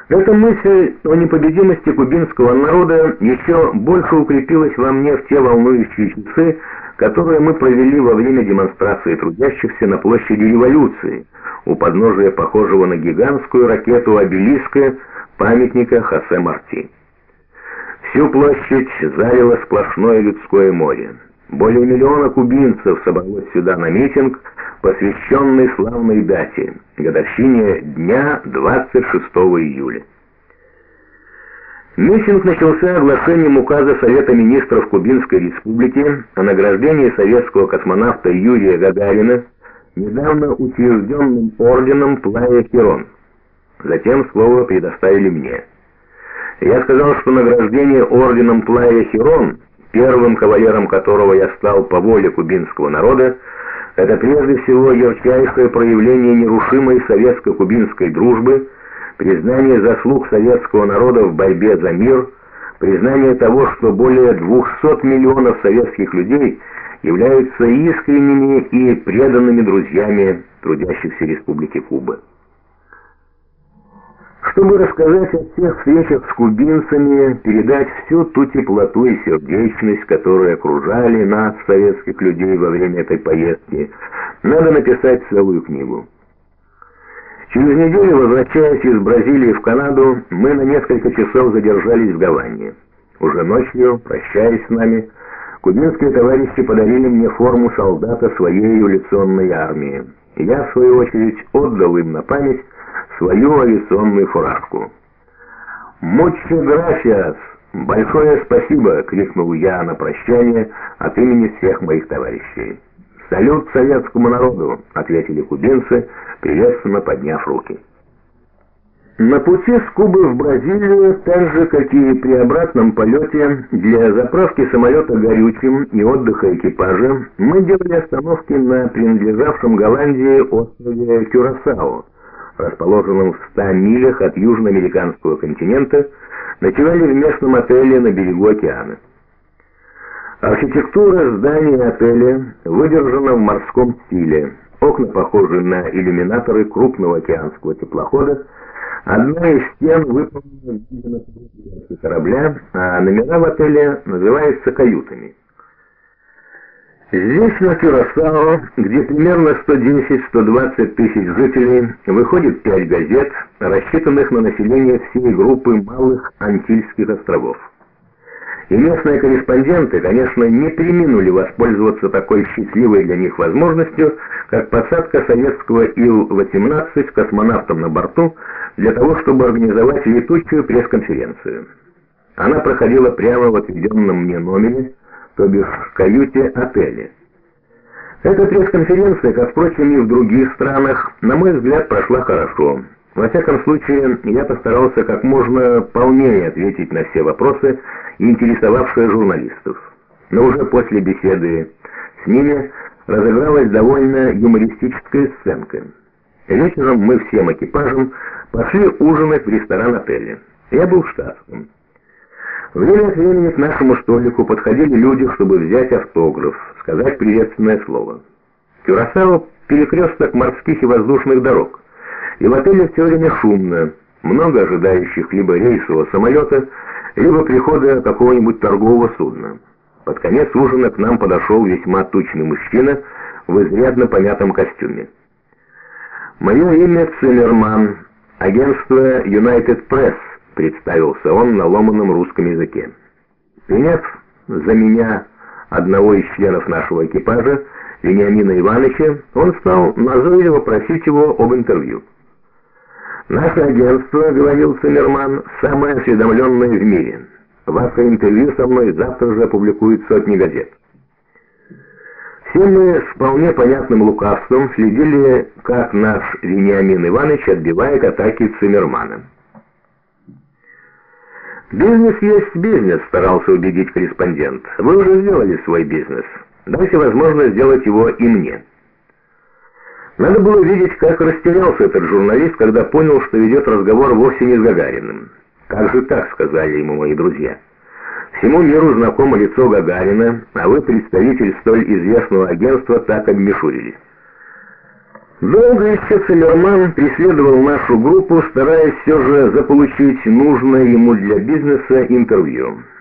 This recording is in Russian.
Эта мысль о непобедимости кубинского народа еще больше укрепилась во мне в те волнующие часы, которые мы провели во время демонстрации трудящихся на площади Революции, у подножия похожего на гигантскую ракету обелиска памятника Хосе Марти. Всю площадь залило сплошное людское море. Более миллиона кубинцев собралось сюда на митинг, посвященный славной дате, годовщине дня 26 июля. Митинг начался оглашением указа Совета министров Кубинской республики о награждении советского космонавта Юрия Гагарина недавно учрежденным орденом Плая Хирон. Затем слово предоставили мне. Я сказал, что награждение орденом Плая Хирон, первым кавалером которого я стал по воле кубинского народа, это прежде всего ярчайшее проявление нерушимой советско-кубинской дружбы, признание заслуг советского народа в борьбе за мир, признание того, что более 200 миллионов советских людей являются искренними и преданными друзьями трудящихся Республики Куба. Чтобы рассказать о всех встречах с кубинцами, передать всю ту теплоту и сердечность, которые окружали нас, советских людей, во время этой поездки, надо написать целую книгу. Через неделю, возвращаясь из Бразилии в Канаду, мы на несколько часов задержались в Гаване. Уже ночью, прощаясь с нами, кубинские товарищи подарили мне форму солдата своей революционной армии. Я, в свою очередь, отдал им на память свою авиационную фуражку. «Муччо грасиас! Большое спасибо!» — крикнул я на прощание от имени всех моих товарищей. «Салют советскому народу!» — ответили кубинцы, приветственно подняв руки. На пути с Кубы в Бразилию, так же, как и при обратном полете, для заправки самолета горючим и отдыха экипажа, мы делали остановки на принадлежавшем Голландии острове Кюрасао, расположенном в 100 милях от южноамериканского континента, ночевали в местном отеле на берегу океана. Архитектура здания отеля выдержана в морском стиле. Окна похожи на иллюминаторы крупного океанского теплохода. Одна из стен выполнена в виде надстройки корабля, а номера в отеле называются каютами. Здесь, на Кюрасао, где примерно 110-120 тысяч жителей, выходит 5 газет, рассчитанных на население всей группы малых Антильских островов. И местные корреспонденты, конечно, не преминули воспользоваться такой счастливой для них возможностью, как посадка советского Ил-18 с космонавтом на борту для того, чтобы организовать летучую пресс-конференцию. Она проходила прямо в отведенном мне номере, то бишь в каюте отеля. Эта пресс-конференция, как, впрочем, и в других странах, на мой взгляд, прошла хорошо. Во всяком случае, я постарался как можно полнее ответить на все вопросы, интересовавшие журналистов. Но уже после беседы с ними разыгралась довольно юмористическая сценка. Вечером мы всем экипажем пошли ужинать в ресторан отеля. Я был штатским. Время от времени к нашему столику подходили люди, чтобы взять автограф, сказать приветственное слово. Кюрасао — перекресток морских и воздушных дорог. И в отеле все время шумно, много ожидающих либо рейсового самолета, либо прихода какого-нибудь торгового судна. Под конец ужина к нам подошел весьма тучный мужчина в изрядно помятом костюме. «Мое имя Циммерман, агентство United Press», — представился он на ломаном русском языке. Приняв за меня одного из членов нашего экипажа, Вениамина Ивановича, он стал назойливо просить его об интервью. «Наше агентство, — говорил Циммерман, — самое осведомленное в мире. Ваше интервью со мной завтра же опубликуют сотни газет». Все мы с вполне понятным лукавством следили, как наш Вениамин Иванович отбивает атаки Циммермана. «Бизнес есть бизнес», — старался убедить корреспондент. «Вы уже сделали свой бизнес. Дайте возможность сделать его и мне». Надо было видеть, как растерялся этот журналист, когда понял, что ведет разговор вовсе не с Гагариным. «Как же так?» — сказали ему мои друзья. «Всему миру знакомо лицо Гагарина, а вы, представитель столь известного агентства, так обмешурились». Долго еще Циммерман преследовал нашу группу, стараясь все же заполучить нужное ему для бизнеса интервью.